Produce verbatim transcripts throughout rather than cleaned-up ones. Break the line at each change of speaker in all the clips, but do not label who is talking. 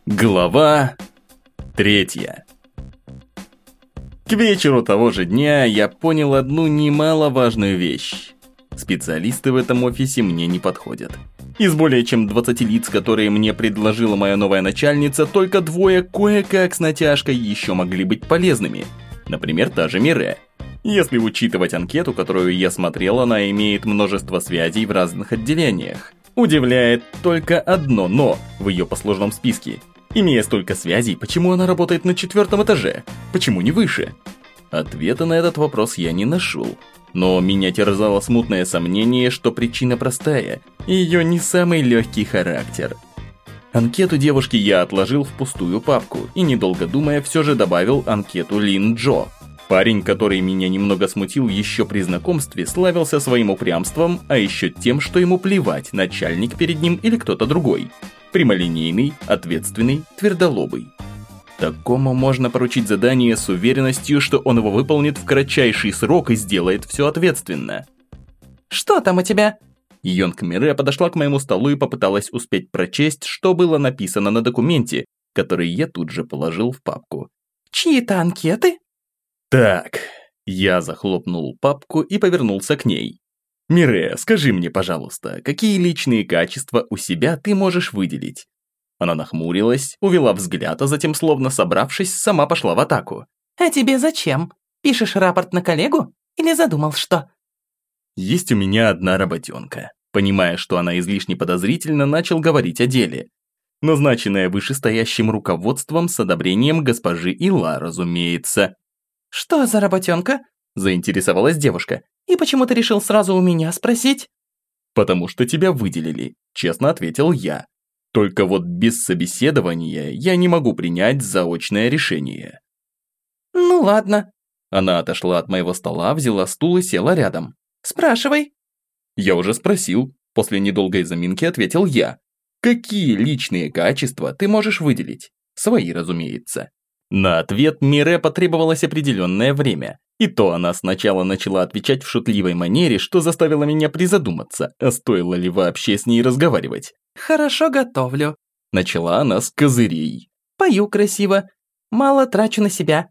Глава третья. К вечеру того же дня я понял одну немаловажную вещь. Специалисты в этом офисе мне не подходят. Из более чем двадцати лиц, которые мне предложила моя новая начальница, только двое кое-как с натяжкой еще могли быть полезными. Например, та же Мире. Если учитывать анкету, которую я смотрел, она имеет множество связей в разных отделениях. Удивляет только одно «но» в ее послужном списке. Имея столько связей, почему она работает на четвертом этаже? Почему не выше? Ответа на этот вопрос я не нашел. Но меня терзало смутное сомнение, что причина простая. Ее не самый легкий характер. Анкету девушки я отложил в пустую папку и, недолго думая, все же добавил анкету Лин Джо. Парень, который меня немного смутил еще при знакомстве, славился своим упрямством, а еще тем, что ему плевать, начальник перед ним или кто-то другой. Прямолинейный, ответственный, твердолобый. Такому можно поручить задание с уверенностью, что он его выполнит в кратчайший срок и сделает все ответственно.
«Что там у тебя?»
Йонг Мире подошла к моему столу и попыталась успеть прочесть, что было написано на документе, который я тут же положил в папку.
«Чьи-то анкеты?»
«Так», я захлопнул папку и повернулся к ней. «Мире, скажи мне, пожалуйста, какие личные качества у себя ты можешь выделить?» Она нахмурилась, увела взгляд, а затем, словно собравшись, сама пошла в атаку.
«А тебе зачем? Пишешь рапорт на коллегу? Или задумал что?»
«Есть у меня одна работенка». Понимая, что она излишне подозрительно, начал говорить о деле. Назначенная вышестоящим руководством с одобрением госпожи Ила, разумеется.
«Что за работенка?» – заинтересовалась девушка. «И почему ты решил сразу у меня спросить?»
«Потому что тебя выделили», – честно ответил я. «Только вот без собеседования я не могу принять заочное решение».
«Ну ладно».
Она отошла от моего стола, взяла стул и села рядом.
«Спрашивай».
«Я уже спросил», – после недолгой заминки ответил я. «Какие личные качества ты можешь выделить?» Свои, разумеется. На ответ Мире потребовалось определенное время. И то она сначала начала отвечать в шутливой манере, что заставило меня призадуматься, а стоило ли вообще с ней разговаривать.
«Хорошо готовлю», –
начала она с козырей.
«Пою красиво, мало трачу на себя».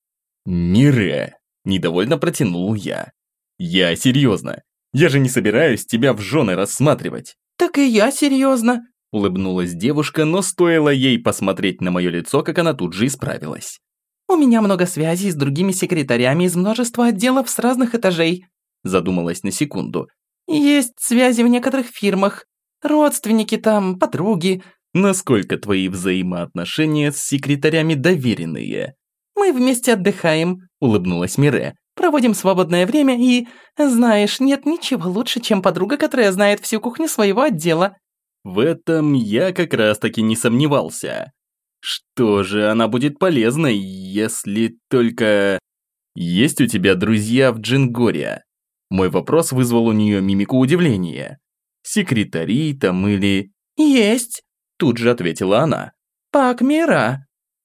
«Мире», – недовольно протянул я. «Я серьезно. Я же не собираюсь тебя в жены рассматривать».
«Так и я серьезно», –
улыбнулась девушка, но стоило ей посмотреть на мое лицо, как она тут же исправилась.
«У меня много связей с другими секретарями из множества отделов с разных этажей», – задумалась на секунду. «Есть связи в некоторых фирмах, родственники там, подруги».
«Насколько твои взаимоотношения с секретарями доверенные?»
«Мы вместе отдыхаем», – улыбнулась Мире. «Проводим свободное время и, знаешь, нет ничего лучше, чем подруга, которая знает всю кухню своего отдела».
В этом я как раз-таки не сомневался. Что же, она будет полезной, если только... Есть у тебя друзья в Джингоре? Мой вопрос вызвал у нее мимику удивления. Секретари там или...
«Есть»,
тут же ответила она.
«Пак Мира».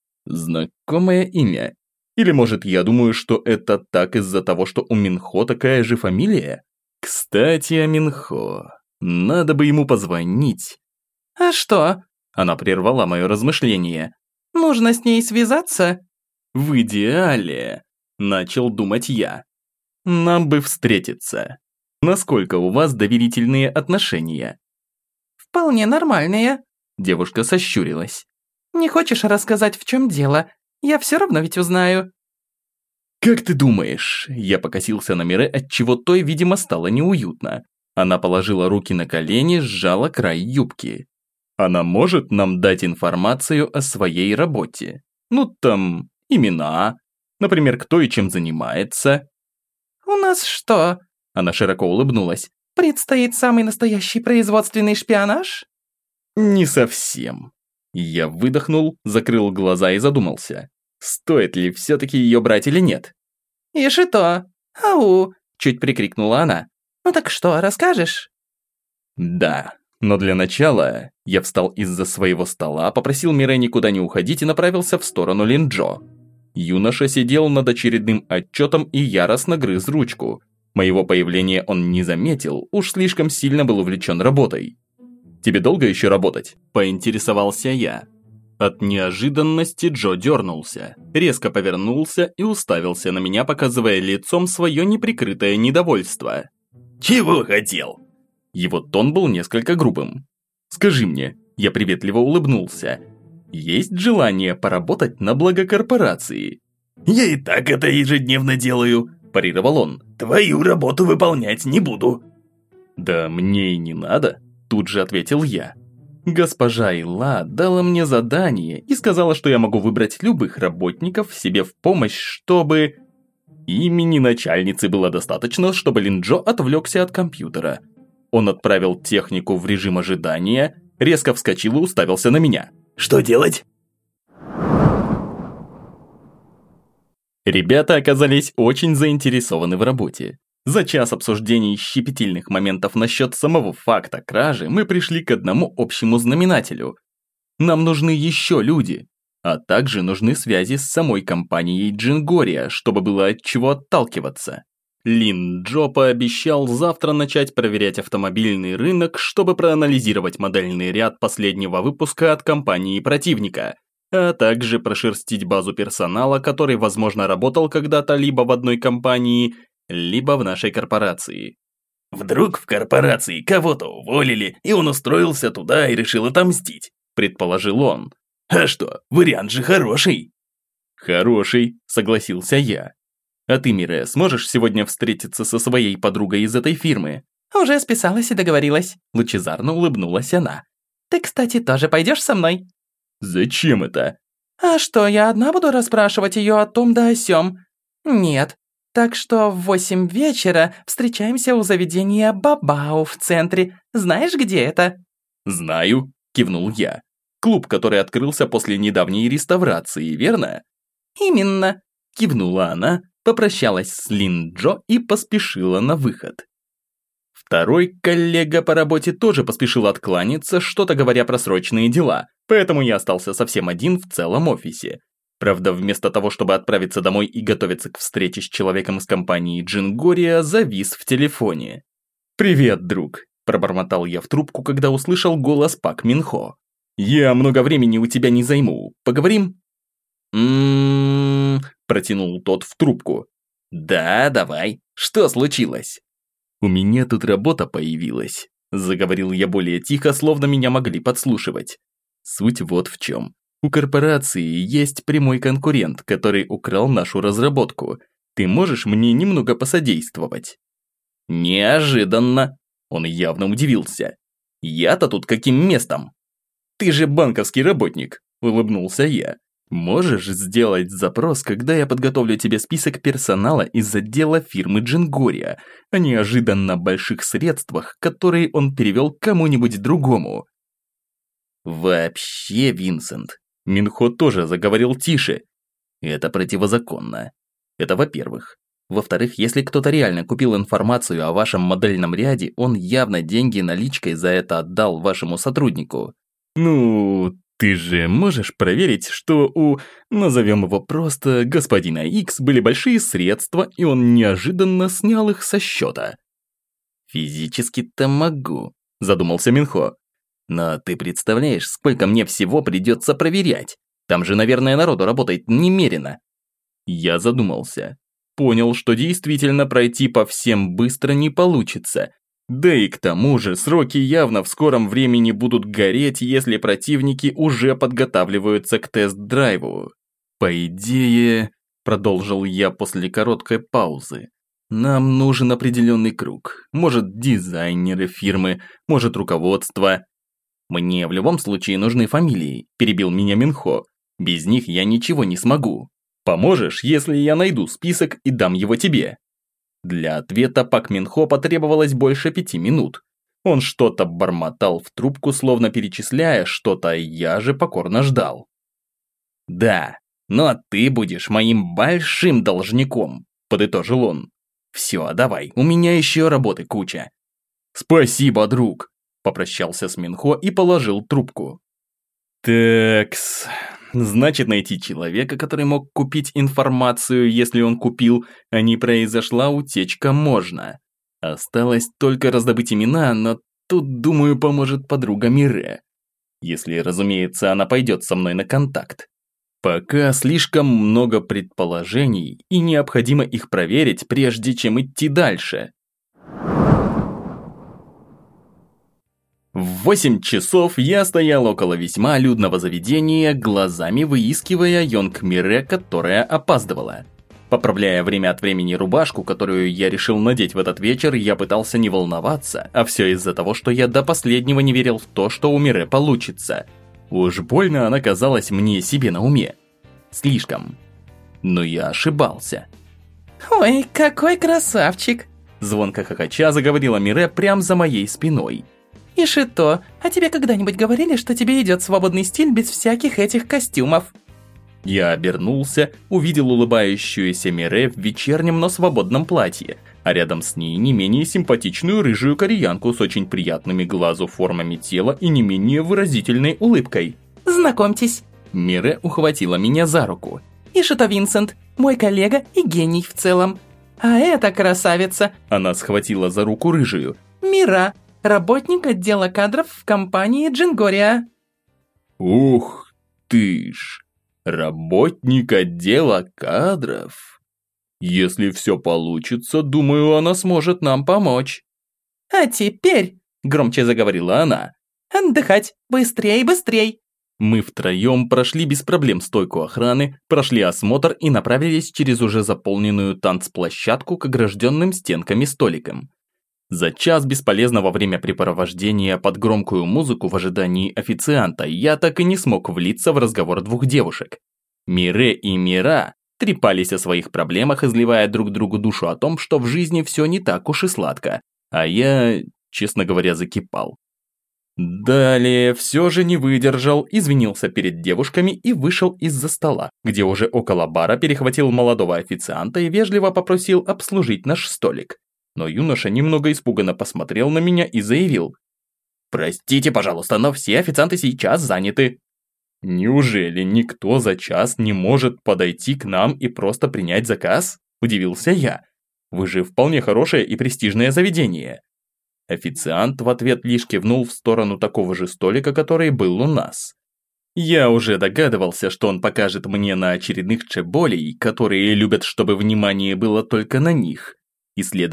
Знакомое имя. Или может я думаю, что это так из-за того, что у Минхо такая же фамилия? Кстати, о Минхо. Надо бы ему позвонить.
«А что?»
Она прервала мое размышление.
«Нужно с ней связаться?»
«В идеале», – начал думать я. «Нам бы встретиться. Насколько у вас доверительные отношения?»
«Вполне нормальные», –
девушка сощурилась.
«Не хочешь рассказать, в чем дело? Я все равно ведь узнаю».
«Как ты думаешь?» – я покосился на Мире, отчего той, видимо, стало неуютно. Она положила руки на колени, сжала край юбки. Она может нам дать информацию о своей работе? Ну, там, имена, например, кто и чем занимается.
«У нас что?» – она широко улыбнулась. «Предстоит самый настоящий производственный шпионаж?»
«Не совсем». Я выдохнул, закрыл глаза и задумался. Стоит ли все-таки ее брать или нет?
«Ишь и то! Ау!» – чуть прикрикнула она. «Ну так что, расскажешь?»
«Да». Но для начала я встал из-за своего стола, попросил Мире никуда не уходить и направился в сторону Линджо. Юноша сидел над очередным отчетом и яростно грыз ручку. Моего появления он не заметил, уж слишком сильно был увлечен работой. «Тебе долго еще работать?» – поинтересовался я. От неожиданности Джо дернулся, резко повернулся и уставился на меня, показывая лицом свое неприкрытое недовольство. «Чего хотел?» Его тон был несколько грубым. «Скажи мне», я приветливо улыбнулся, «есть желание поработать на благо корпорации?» «Я и так это ежедневно делаю», – парировал он. «Твою работу выполнять не буду». «Да мне и не надо», – тут же ответил я. Госпожа Ила дала мне задание и сказала, что я могу выбрать любых работников себе в помощь, чтобы... Имени начальницы было достаточно, чтобы Линджо отвлекся от компьютера. Он отправил технику в режим ожидания, резко вскочил и уставился на меня. «Что делать?» Ребята оказались очень заинтересованы в работе. За час обсуждений щепетильных моментов насчет самого факта кражи мы пришли к одному общему знаменателю. Нам нужны еще люди, а также нужны связи с самой компанией Джингория, чтобы было от чего отталкиваться. Лин Джо пообещал завтра начать проверять автомобильный рынок, чтобы проанализировать модельный ряд последнего выпуска от компании противника, а также прошерстить базу персонала, который, возможно, работал когда-то либо в одной компании, либо в нашей корпорации. «Вдруг в корпорации кого-то уволили, и он устроился туда и решил отомстить», предположил он. «А что, вариант же хороший». «Хороший», согласился я. «А ты, Мире, сможешь сегодня встретиться со своей подругой из этой фирмы?»
«Уже списалась и договорилась», лучезарно улыбнулась она. «Ты, кстати, тоже пойдешь со мной?»
«Зачем это?»
«А что, я одна буду расспрашивать ее о том да о сём?» «Нет. Так что в восемь вечера встречаемся у заведения Бабау в центре. Знаешь, где это?»
«Знаю», кивнул я. «Клуб, который открылся после недавней реставрации, верно?»
«Именно»,
кивнула она, попрощалась с Лин Джо и поспешила на выход. Второй коллега по работе тоже поспешил откланяться, что-то говоря про срочные дела, поэтому я остался совсем один в целом офисе. Правда, вместо того, чтобы отправиться домой и готовиться к встрече с человеком из компании Джингория, завис в телефоне. «Привет, друг», – пробормотал я в трубку, когда услышал голос Пак Минхо. «Я много времени у тебя не займу. Поговорим?» «М-м-м», протянул тот в трубку. «Да, давай. Что случилось?» «У меня тут работа появилась», – заговорил я более тихо, словно меня могли подслушивать. «Суть вот в чем. У корпорации есть прямой конкурент, который украл нашу разработку. Ты можешь мне немного посодействовать?» «Неожиданно!» Он явно удивился. «Я-то тут каким местом?» «Ты же банковский работник», – улыбнулся я. «Можешь сделать запрос, когда я подготовлю тебе список персонала из отдела фирмы Джингория о неожиданно больших средствах, которые он перевел кому-нибудь другому». «Вообще, Винсент», Минхо тоже заговорил тише. «Это противозаконно. Это во-первых. Во-вторых, если кто-то реально купил информацию о вашем модельном ряде, он явно деньги наличкой за это отдал вашему сотруднику. Ну, ты же можешь проверить, что у, назовем его просто, господина Икс были большие средства, и он неожиданно снял их со счета». «Физически-то могу», задумался Минхо. «Но ты представляешь, сколько мне всего придется проверять? Там же, наверное, народу работает немерено». Я задумался. Понял, что действительно пройти по всем быстро не получится. Да и к тому же сроки явно в скором времени будут гореть, если противники уже подготавливаются к тест-драйву. По идее, продолжил я после короткой паузы, нам нужен определенный круг. Может, дизайнеры фирмы, может, руководство. «Мне в любом случае нужны фамилии», – перебил меня Минхо. «Без них я ничего не смогу. Поможешь, если я найду список и дам его тебе?» Для ответа Пак Минхо потребовалось больше пяти минут. Он что-то бормотал в трубку, словно перечисляя что-то, я же покорно ждал. «Да, но ты будешь моим большим должником», – подытожил он. «Все, давай, у меня еще работы куча». «Спасибо, друг», – попрощался с Минхо и положил трубку. «Такс, значит, найти человека, который мог купить информацию, если он купил, а не произошла утечка, можно. Осталось только раздобыть имена, но тут, думаю, поможет подруга Мире. Если, разумеется, она пойдет со мной на контакт. Пока слишком много предположений, и необходимо их проверить, прежде чем идти дальше. В восемь часов я стоял около весьма людного заведения, глазами выискивая Йонг Мире, которая опаздывала. Поправляя время от времени рубашку, которую я решил надеть в этот вечер, я пытался не волноваться, а все из-за того, что я до последнего не верил в то, что у Мире получится. Уж больно она казалась мне себе на уме. Слишком. Но я ошибался.
«Ой, какой красавчик!»
Звонко хохоча заговорила Мире прямо за моей спиной.
«И Шито, а тебе когда-нибудь говорили, что тебе идет свободный стиль без всяких этих костюмов?»
Я обернулся, увидел улыбающуюся Мире в вечернем, но свободном платье, а рядом с ней не менее симпатичную рыжую кореянку с очень приятными глазу формами тела и не менее выразительной улыбкой.
«Знакомьтесь!»
Мире ухватила меня за руку.
«И Шито Винсент, мой коллега и гений в целом. А эта красавица!»
Она схватила за руку рыжую.
«Мира, работник отдела кадров в компании Джингория».
«Ух ты ж! Работник отдела кадров. Если все получится, думаю, она сможет нам помочь».
«А теперь», – громче заговорила она, – «отдыхать, быстрей, быстрей».
Мы втроем прошли без проблем стойку охраны, прошли осмотр и направились через уже заполненную танцплощадку к огражденным стенками столикам. За час бесполезного времяпрепровождения под громкую музыку в ожидании официанта я так и не смог влиться в разговор двух девушек. Мире и Мира трепались о своих проблемах, изливая друг другу душу о том, что в жизни все не так уж и сладко, а я, честно говоря, закипал. Далее все же не выдержал, извинился перед девушками и вышел из-за стола, где уже около бара перехватил молодого официанта и вежливо попросил обслужить наш столик. Но юноша немного испуганно посмотрел на меня и заявил: «Простите, пожалуйста, но все официанты сейчас заняты». «Неужели никто за час не может подойти к нам и просто принять заказ?» – удивился я. «Вы же вполне хорошее и престижное заведение». Официант в ответ лишь кивнул в сторону такого же столика, который был у нас. Я уже догадывался, что он покажет мне на очередных чеболей, которые любят, чтобы внимание было только на них. И следом